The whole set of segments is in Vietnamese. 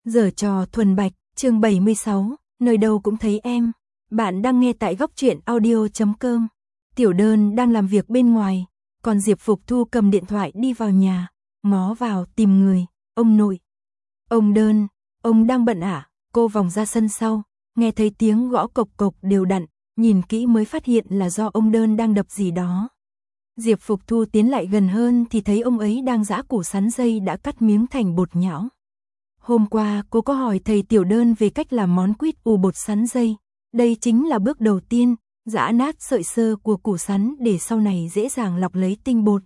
Giở trò thuần bạch, chương 76, nơi đâu cũng thấy em. Bạn đang nghe tại góc truyện audio.com. Tiểu Đơn đang làm việc bên ngoài, còn Diệp Phục Thu cầm điện thoại đi vào nhà, ngó vào tìm người. Ông nội. Ông Đơn, ông đang bận à? Cô vòng ra sân sau, nghe thấy tiếng gõ cộc cộc đều đặn, nhìn kỹ mới phát hiện là do ông Đơn đang đập gì đó. Diệp Phục Thu tiến lại gần hơn thì thấy ông ấy đang giã củ sắn dây đã cắt miếng thành bột nhão. Hôm qua cô có hỏi thầy Tiểu Đơn về cách làm món quýt ù bột sắn dây. Đây chính là bước đầu tiên, giã nát sợi sơ của củ sắn để sau này dễ dàng lọc lấy tinh bột.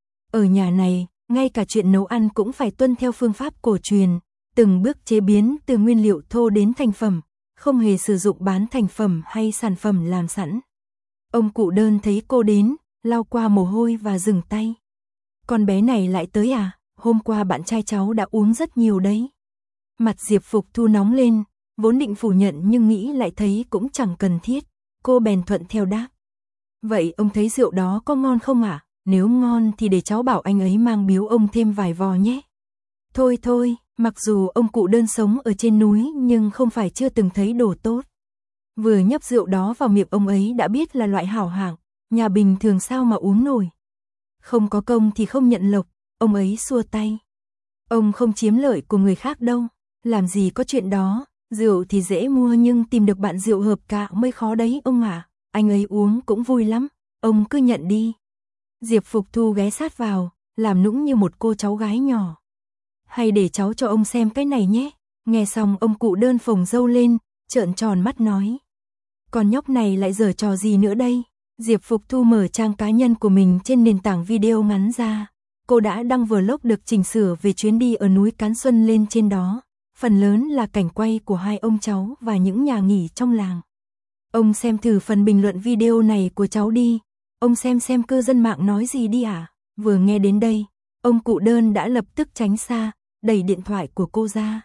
Ở nhà này, ngay cả chuyện nấu ăn cũng phải tuân theo phương pháp cổ truyền, từng bước chế biến từ nguyên liệu thô đến thành phẩm, không hề sử dụng bán thành phẩm hay sản phẩm làm sẵn. Ông cụ Đơn thấy cô đến, lau qua mồ hôi và dừng tay. Con bé này lại tới à? Hôm qua bạn trai cháu đã uống rất nhiều đấy. Mặt Diệp Phục Thu nóng lên, vốn định phủ nhận nhưng nghĩ lại thấy cũng chẳng cần thiết. Cô bèn thuận theo đáp. Vậy ông thấy rượu đó có ngon không ạ? Nếu ngon thì để cháu bảo anh ấy mang biếu ông thêm vài vò nhé. Thôi thôi, mặc dù ông cụ Đơn sống ở trên núi nhưng không phải chưa từng thấy đồ tốt. Vừa nhấp rượu đó vào miệng ông ấy đã biết là loại hảo hạng, nhà bình thường sao mà uống nổi. Không có công thì không nhận lộc, ông ấy xua tay. Ông không chiếm lợi của người khác đâu, làm gì có chuyện đó, rượu thì dễ mua nhưng tìm được bạn rượu hợp cạ mới khó đấy ông ạ. Anh ấy uống cũng vui lắm, ông cứ nhận đi. Diệp Phục Thu ghé sát vào, làm nũng như một cô cháu gái nhỏ. Hay để cháu cho ông xem cái này nhé. Nghe xong ông cụ Đơn phồng râu lên, trợn tròn mắt nói. Con nhóc này lại giở trò gì nữa đây? Diệp Phục Thu mở trang cá nhân của mình trên nền tảng video ngắn ra. Cô đã đăng vlog được chỉnh sửa về chuyến đi ở núi Cán Xuân lên trên đó. Phần lớn là cảnh quay của hai ông cháu và những nhà nghỉ trong làng. Ông xem thử phần bình luận video này của cháu đi. Ông xem cư dân mạng nói gì đi à? Vừa nghe đến đây, ông cụ Đơn đã lập tức tránh xa, đẩy điện thoại của cô ra.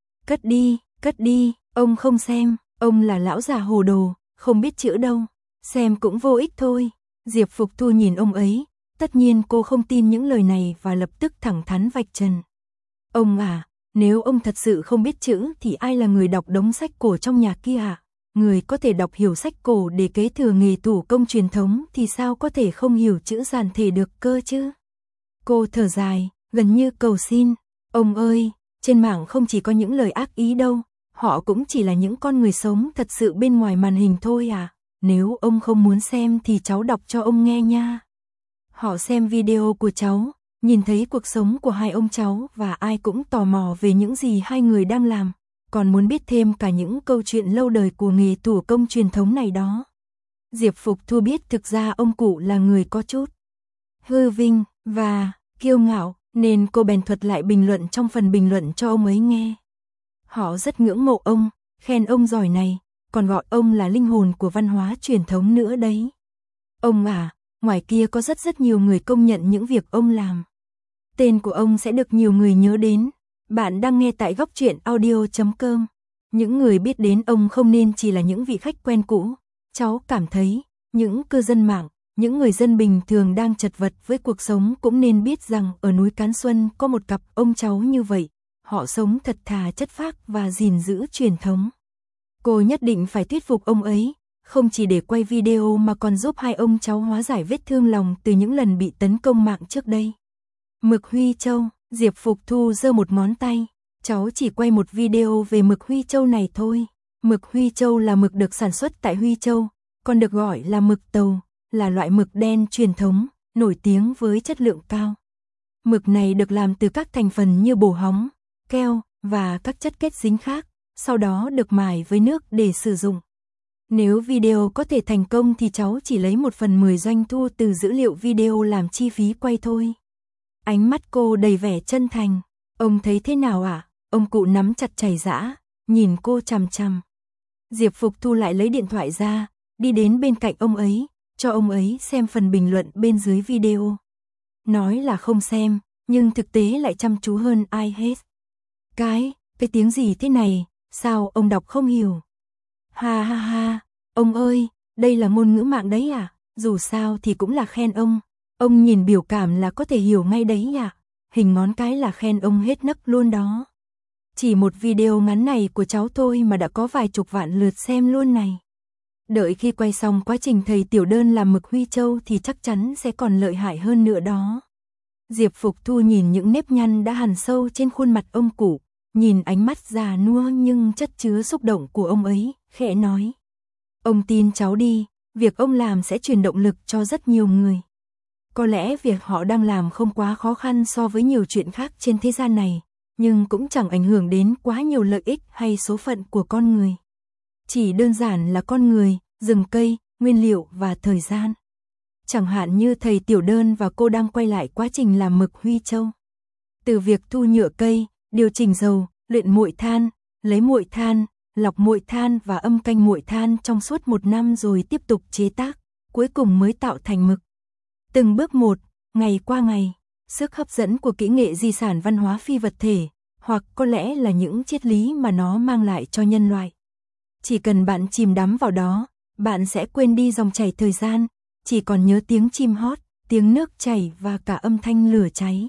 Cất đi, ông không xem, ông là lão già hồ đồ, không biết chữ đâu. Xem cũng vô ích thôi. Diệp Phục Thu nhìn ông ấy, tất nhiên cô không tin những lời này và lập tức thẳng thắn vạch trần. Ông à, nếu ông thật sự không biết chữ thì ai là người đọc đống sách cổ trong nhà kia à? Người có thể đọc hiểu sách cổ để kế thừa nghề thủ công truyền thống thì sao có thể không hiểu chữ giản thể được cơ chứ? Cô thở dài, gần như cầu xin. Ông ơi, trên mạng không chỉ có những lời ác ý đâu, họ cũng chỉ là những con người sống thật sự bên ngoài màn hình thôi à. Nếu ông không muốn xem thì cháu đọc cho ông nghe nha. Họ xem video của cháu, nhìn thấy cuộc sống của hai ông cháu và ai cũng tò mò về những gì hai người đang làm, còn muốn biết thêm cả những câu chuyện lâu đời của nghề thủ công truyền thống này đó. Diệp Phục Thu biết thực ra ông cụ là người có chút hư vinh và kiêu ngạo, nên cô bèn thuật lại bình luận trong phần bình luận cho ông ấy nghe. Họ rất ngưỡng mộ ông, khen ông giỏi này, còn gọi ông là linh hồn của văn hóa truyền thống nữa đấy. Ông à, ngoài kia có rất nhiều người công nhận những việc ông làm. Tên của ông sẽ được nhiều người nhớ đến. Bạn đang nghe tại góc truyện audio.com. Những người biết đến ông không nên chỉ là những vị khách quen cũ. Cháu cảm thấy, những cư dân mạng, những người dân bình thường đang chật vật với cuộc sống cũng nên biết rằng ở núi Cán Xuân có một cặp ông cháu như vậy. Họ sống thật thà chất phác và gìn giữ truyền thống. Cô nhất định phải thuyết phục ông ấy, không chỉ để quay video mà còn giúp hai ông cháu hóa giải vết thương lòng từ những lần bị tấn công mạng trước đây. Mực Huy Châu, Diệp Phục Thu giơ một ngón tay. Cháu chỉ quay một video về mực Huy Châu này thôi. Mực Huy Châu là mực được sản xuất tại Huy Châu, còn được gọi là mực tàu, là loại mực đen truyền thống, nổi tiếng với chất lượng cao. Mực này được làm từ các thành phần như bồ hóng, keo và các chất kết dính khác, sau đó được mài với nước để sử dụng. Nếu video có thể thành công thì cháu chỉ lấy 1/10 doanh thu từ dữ liệu video làm chi phí quay thôi. Ánh mắt cô đầy vẻ chân thành. Ông thấy thế nào ạ? Ông cụ nắm chặt chảy giã, nhìn cô chằm chằm. Diệp Phục Thu lại lấy điện thoại ra, đi đến bên cạnh ông ấy, cho ông ấy xem phần bình luận bên dưới video. Nói là không xem, nhưng thực tế lại chăm chú hơn ai hết. Cái tiếng gì thế này, sao ông đọc không hiểu? Ha ha ha, ông ơi, đây là ngôn ngữ mạng đấy à? Dù sao thì cũng là khen ông nhìn biểu cảm là có thể hiểu ngay đấy à? Hình ngón cái là khen ông hết nấc luôn đó. Chỉ một video ngắn này của cháu thôi mà đã có vài chục vạn lượt xem luôn này. Đợi khi quay xong quá trình thầy Tiểu Đơn làm mực Huy Châu thì chắc chắn sẽ còn lợi hại hơn nữa đó. Diệp Phục Thu nhìn những nếp nhăn đã hằn sâu trên khuôn mặt ông cụ, nhìn ánh mắt già nua nhưng chất chứa xúc động của ông ấy, khẽ nói. Ông tin cháu đi, việc ông làm sẽ truyền động lực cho rất nhiều người. Có lẽ việc họ đang làm không quá khó khăn so với nhiều chuyện khác trên thế gian này, nhưng cũng chẳng ảnh hưởng đến quá nhiều lợi ích hay số phận của con người. Chỉ đơn giản là con người, rừng cây, nguyên liệu và thời gian. Chẳng hạn như thầy Tiểu Đơn và cô đang quay lại quá trình làm mực Huy Châu. Từ việc thu nhựa cây, điều chỉnh dầu, luyện muội than, lấy muội than, lọc muội than và âm canh muội than trong suốt 1 năm rồi tiếp tục chế tác, cuối cùng mới tạo thành mực. Từng bước một, ngày qua ngày, sức hấp dẫn của kỹ nghệ di sản văn hóa phi vật thể, hoặc có lẽ là những triết lý mà nó mang lại cho nhân loại. Chỉ cần bạn chìm đắm vào đó, bạn sẽ quên đi dòng chảy thời gian, chỉ còn nhớ tiếng chim hót, tiếng nước chảy và cả âm thanh lửa cháy.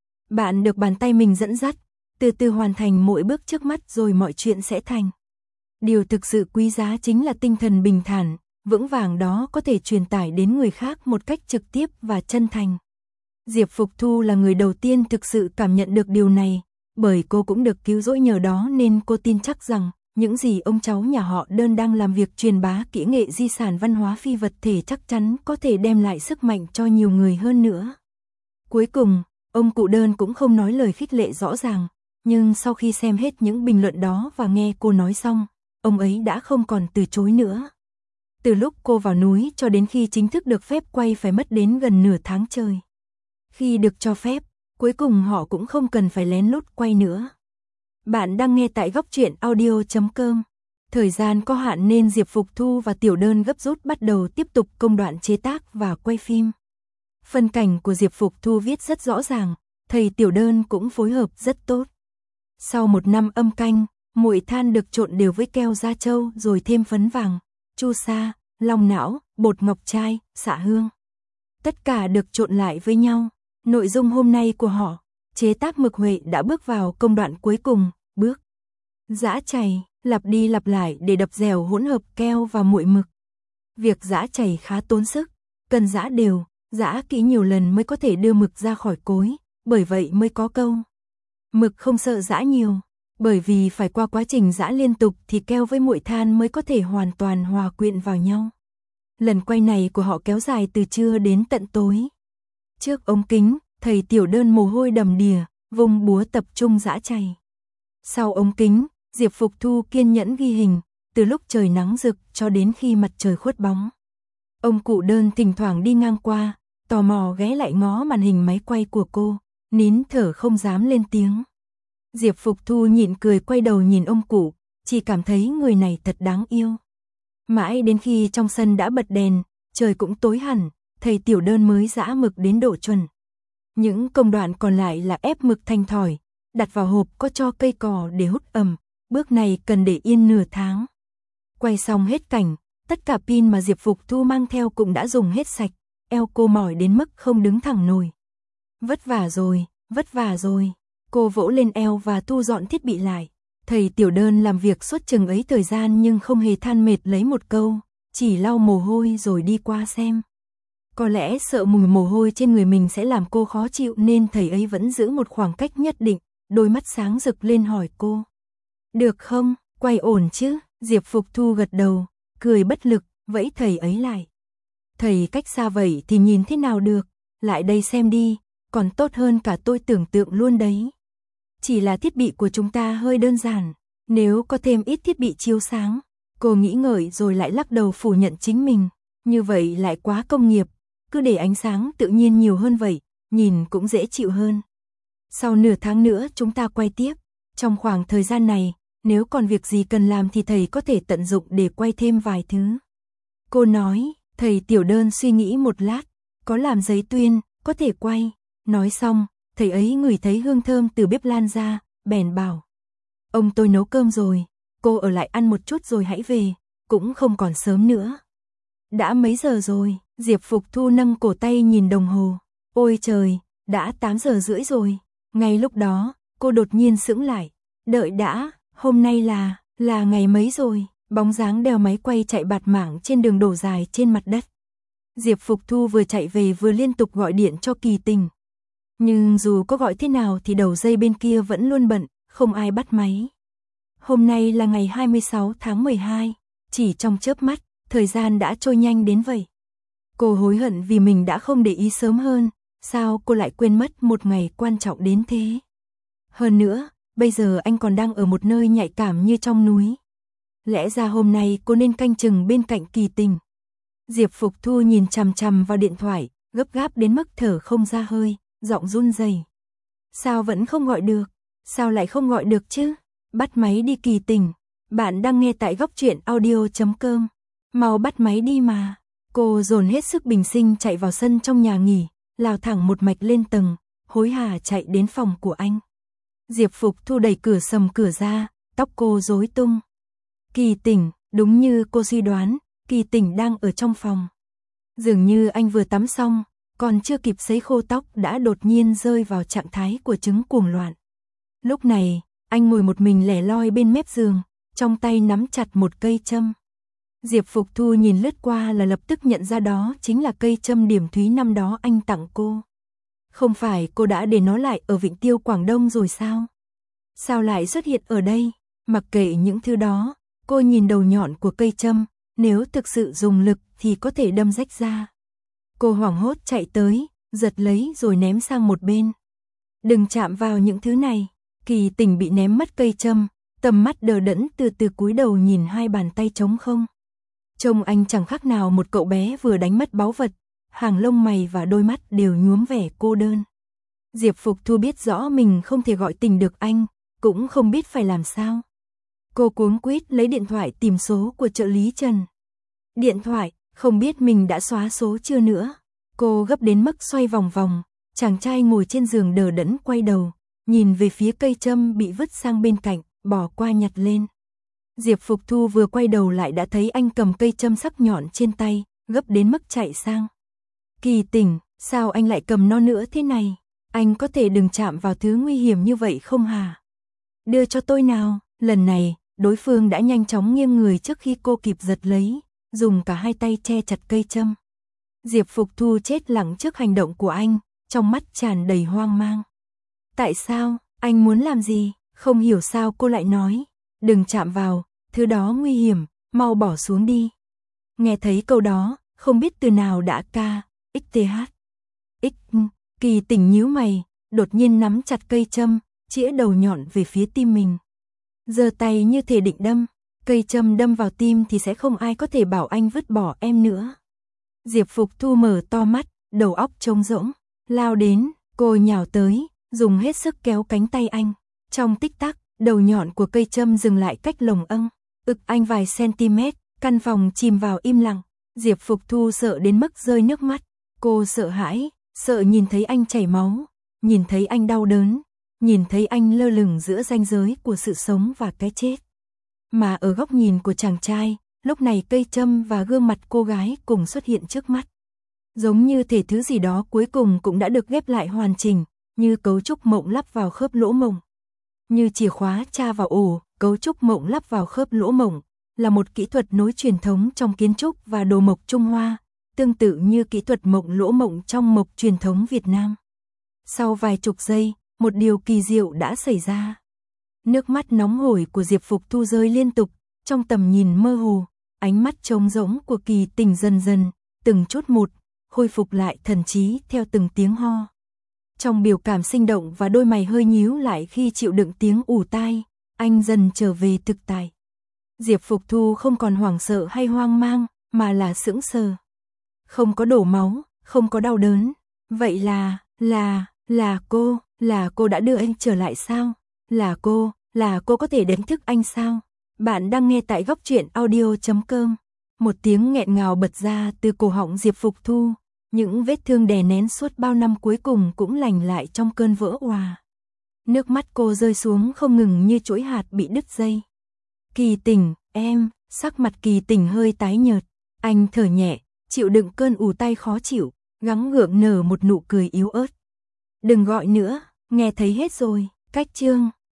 Bạn được bàn tay mình dẫn dắt, từ từ hoàn thành mỗi bước trước mắt rồi mọi chuyện sẽ thành. Điều thực sự quý giá chính là tinh thần bình thản, vững vàng đó có thể truyền tải đến người khác một cách trực tiếp và chân thành. Diệp Phục Thu là người đầu tiên thực sự cảm nhận được điều này, bởi cô cũng được cứu rỗi nhờ đó nên cô tin chắc rằng những gì ông cháu nhà họ Đơn đang làm việc truyền bá kỹ nghệ di sản văn hóa phi vật thể chắc chắn có thể đem lại sức mạnh cho nhiều người hơn nữa. Cuối cùng, ông cụ Đơn cũng không nói lời khích lệ rõ ràng, nhưng sau khi xem hết những bình luận đó và nghe cô nói xong, ông ấy đã không còn từ chối nữa. Từ lúc cô vào núi cho đến khi chính thức được phép quay phải mất đến gần nửa tháng trời. Khi được cho phép, cuối cùng họ cũng không cần phải lén lút quay nữa. Bạn đang nghe tại góc truyện audio.com. Thời gian có hạn nên Diệp Phục Thu và Tiểu Đơn gấp rút bắt đầu tiếp tục công đoạn chế tác và quay phim. Phân cảnh của Diệp Phục Thu viết rất rõ ràng, thầy Tiểu Đơn cũng phối hợp rất tốt. Sau 1 năm âm canh, muội than được trộn đều với keo da trâu rồi thêm phấn vàng, chu sa, long não, bột ngọc trai, xạ hương. Tất cả được trộn lại với nhau. Nội dung hôm nay của họ, chế tác mực Huệ đã bước vào công đoạn cuối cùng, bước giã chày, lặp đi lặp lại để đập dẻo hỗn hợp keo và muội mực. Việc giã chày khá tốn sức, cần giã đều, giã kỹ nhiều lần mới có thể đưa mực ra khỏi cối, bởi vậy mới có câu mực không sợ giã nhiều, bởi vì phải qua quá trình giã liên tục thì keo với muội than mới có thể hoàn toàn hòa quyện vào nhau. Lần quay này của họ kéo dài từ trưa đến tận tối. Trước ống kính, thầy Tiểu Đơn mồ hôi đầm đìa, vùng búa tập trung giã chày. Sau ống kính, Diệp Phục Thu kiên nhẫn ghi hình, từ lúc trời nắng rực cho đến khi mặt trời khuất bóng. Ông cụ Đơn thỉnh thoảng đi ngang qua, tò mò ghé lại ngó màn hình máy quay của cô, nín thở không dám lên tiếng. Diệp Phục Thu nhịn cười quay đầu nhìn ông cụ, chỉ cảm thấy người này thật đáng yêu. Mãi đến khi trong sân đã bật đèn, trời cũng tối hẳn, thầy Tiểu Đơn mới giã mực đến độ chuẩn. Những công đoạn còn lại là ép mực thành thỏi, đặt vào hộp có cho cây cỏ để hút ẩm, bước này cần để yên nửa tháng. Quay xong hết cảnh, tất cả pin mà Diệp Phục Thu mang theo cũng đã dùng hết sạch, eo cô mỏi đến mức không đứng thẳng nổi. Vất vả rồi, cô vỗ lên eo và thu dọn thiết bị lại. Thầy Tiểu Đơn làm việc suốt chừng ấy thời gian nhưng không hề than mệt lấy một câu, chỉ lau mồ hôi rồi đi qua xem. Có lẽ sợ mùi mồ hôi trên người mình sẽ làm cô khó chịu nên thầy ấy vẫn giữ một khoảng cách nhất định, đôi mắt sáng rực lên hỏi cô. Được không, quay ổn chứ? Diệp Phục Thu gật đầu, cười bất lực, vẫy thầy ấy lại. Thầy cách xa vậy thì nhìn thế nào được, lại đây xem đi, còn tốt hơn cả tôi tưởng tượng luôn đấy. Chỉ là thiết bị của chúng ta hơi đơn giản, nếu có thêm ít thiết bị chiếu sáng, cô nghĩ ngợi rồi lại lắc đầu phủ nhận chính mình, như vậy lại quá công nghiệp, cứ để ánh sáng tự nhiên nhiều hơn vậy, nhìn cũng dễ chịu hơn. Sau nửa tháng nữa chúng ta quay tiếp, trong khoảng thời gian này, nếu còn việc gì cần làm thì thầy có thể tận dụng để quay thêm vài thứ. Cô nói, thầy Tiểu Đơn suy nghĩ một lát, có làm giấy tuyên, có thể quay, nói xong, thầy ấy ngửi thấy hương thơm từ bếp lan ra, bèn bảo. Ông tôi nấu cơm rồi, cô ở lại ăn một chút rồi hãy về, cũng không còn sớm nữa. Đã mấy giờ rồi? Diệp Phục Thu nâng cổ tay nhìn đồng hồ. Ôi trời, đã 8 giờ rưỡi rồi. Ngay lúc đó, cô đột nhiên sững lại, Đợi đã, hôm nay là ngày mấy rồi? Bóng dáng đèo máy quay chạy bạt mạng trên đường đổ dài trên mặt đất. Diệp Phục Thu vừa chạy về vừa liên tục gọi điện cho Kỳ Tình. Nhưng dù có gọi thế nào thì đầu dây bên kia vẫn luôn bận, không ai bắt máy. Hôm nay là ngày 26 tháng 12, chỉ trong chớp mắt, thời gian đã trôi nhanh đến vậy. Cô hối hận vì mình đã không để ý sớm hơn, sao cô lại quên mất một ngày quan trọng đến thế. Hơn nữa, bây giờ anh còn đang ở một nơi nhạy cảm như trong núi. Lẽ ra hôm nay cô nên canh chừng bên cạnh Kỳ Tình. Diệp Phục Thu nhìn chằm chằm vào điện thoại, gấp gáp đến mức thở không ra hơi, giọng run rẩy. Sao vẫn không gọi được? Sao lại không gọi được chứ? Bắt máy đi Kỳ Tình. Bạn đang nghe tại Góc Truyện Audio.com. Mau bắt máy đi mà. Cô dồn hết sức bình sinh chạy vào sân trong nhà nghỉ, lao thẳng một mạch lên tầng, hối hả chạy đến phòng của anh. Diệp Phục Thu đẩy cửa sầm cửa ra, tóc cô rối tung. Kỳ Tình, đúng như cô suy đoán, Kỳ Tình đang ở trong phòng. Dường như anh vừa tắm xong, còn chưa kịp sấy khô tóc đã đột nhiên rơi vào trạng thái của chứng cuồng loạn. Lúc này, anh ngồi một mình lẻ loi bên mép giường, trong tay nắm chặt một cây châm. Diệp Phục Thu nhìn lướt qua là lập tức nhận ra đó chính là cây châm điểm thúy năm đó anh tặng cô. Không phải cô đã để nó lại ở Vịnh Tiêu Quảng Đông rồi sao? Sao lại xuất hiện ở đây? Mặc kệ những thứ đó, cô nhìn đầu nhọn của cây châm, nếu thực sự dùng lực thì có thể đâm rách ra. Cô hoảng hốt chạy tới, giật lấy rồi ném sang một bên. Đừng chạm vào những thứ này. Kỳ Tình bị ném mất cây châm, tầm mắt đờ đẫn từ từ cúi đầu nhìn hai bàn tay trống không. Trông anh chẳng khác nào một cậu bé vừa đánh mất báu vật, hàng lông mày và đôi mắt đều nhuốm vẻ cô đơn. Diệp Phục Thu biết rõ mình không thể gọi tình được anh, cũng không biết phải làm sao. Cô cuống quýt lấy điện thoại tìm số của trợ lý Trần. Điện thoại, không biết mình đã xóa số chưa nữa. Cô gấp đến mức xoay vòng vòng, chàng trai ngồi trên giường đờ đẫn quay đầu, nhìn về phía cây châm bị vứt sang bên cạnh, bỏ qua nhặt lên. Diệp Phục Thu vừa quay đầu lại đã thấy anh cầm cây châm sắc nhọn trên tay, gấp đến mức chạy sang. Kỳ Tình, sao anh lại cầm nó nữa thế này? Anh có thể đừng chạm vào thứ nguy hiểm như vậy không hả? Đưa cho tôi nào. Lần này, đối phương đã nhanh chóng nghiêng người trước khi cô kịp giật lấy, dùng cả hai tay che chặt cây châm. Diệp Phục Thu chết lặng trước hành động của anh, trong mắt tràn đầy hoang mang. Tại sao? Anh muốn làm gì? Không hiểu sao cô lại nói. Đừng chạm vào, thứ đó nguy hiểm, mau bỏ xuống đi. Nghe thấy câu đó, không biết từ nào đã ca, XTH. Kỳ Tình nhíu mày, đột nhiên nắm chặt cây châm, chĩa đầu nhọn về phía tim mình. Giơ tay như thể định đâm, cây châm đâm vào tim thì sẽ không ai có thể bảo anh vứt bỏ em nữa. Diệp Phục Thu mở to mắt, đầu óc trống rỗng, lao đến, cô nhào tới, dùng hết sức kéo cánh tay anh. Trong tích tắc, đầu nhọn của cây châm dừng lại cách lồng âng, anh vài cm, căn phòng chìm vào im lặng. Diệp Phục Thu sợ đến mức rơi nước mắt, cô sợ hãi, sợ nhìn thấy anh chảy máu, nhìn thấy anh đau đớn, nhìn thấy anh lơ lửng giữa ranh giới của sự sống và cái chết. Mà ở góc nhìn của chàng trai, lúc này cây châm và gương mặt cô gái cùng xuất hiện trước mắt. Giống như thể thứ gì đó cuối cùng cũng đã được ghép lại hoàn chỉnh, như cấu trúc mộng lắp vào khớp lỗ mộng. Như chìa khóa tra vào ổ, cấu trúc mộng lắp vào khớp lỗ mộng, là một kỹ thuật nối truyền thống trong kiến trúc và đồ mộc Trung Hoa, tương tự như kỹ thuật mộng lỗ mộng trong mộc truyền thống Việt Nam. Sau vài chục giây, một điều kỳ diệu đã xảy ra. Nước mắt nóng hổi của Diệp Phục Thu rơi liên tục, trong tầm nhìn mơ hồ, ánh mắt trống rỗng của Kỳ Tình dần dần, từng chút một, khôi phục lại thần trí theo từng tiếng ho. Trong biểu cảm sinh động và đôi mày hơi nhíu lại khi chịu đựng tiếng ù tai, anh dần trở về thực tại. Diệp Phục Thu không còn hoảng sợ hay hoang mang, mà là sững sờ. Không có đổ máu, không có đau đớn. Vậy là cô đã đưa anh trở lại sao? Là cô có thể đánh thức anh sao? Bạn đang nghe tại Góc Truyện Audio.com. Một tiếng nghẹn ngào bật ra từ cổ họng Diệp Phục Thu. Những vết thương đè nén suốt bao năm cuối cùng cũng lành lại trong cơn vỡ òa. Nước mắt cô rơi xuống không ngừng như chuỗi hạt bị đứt dây. Kỳ Tình, em, sắc mặt Kỳ Tình hơi tái nhợt. Anh thở nhẹ, chịu đựng cơn ù tai khó chịu, gắng gượng nở một nụ cười yếu ớt. Đừng gọi nữa, nghe thấy hết rồi, cách chương.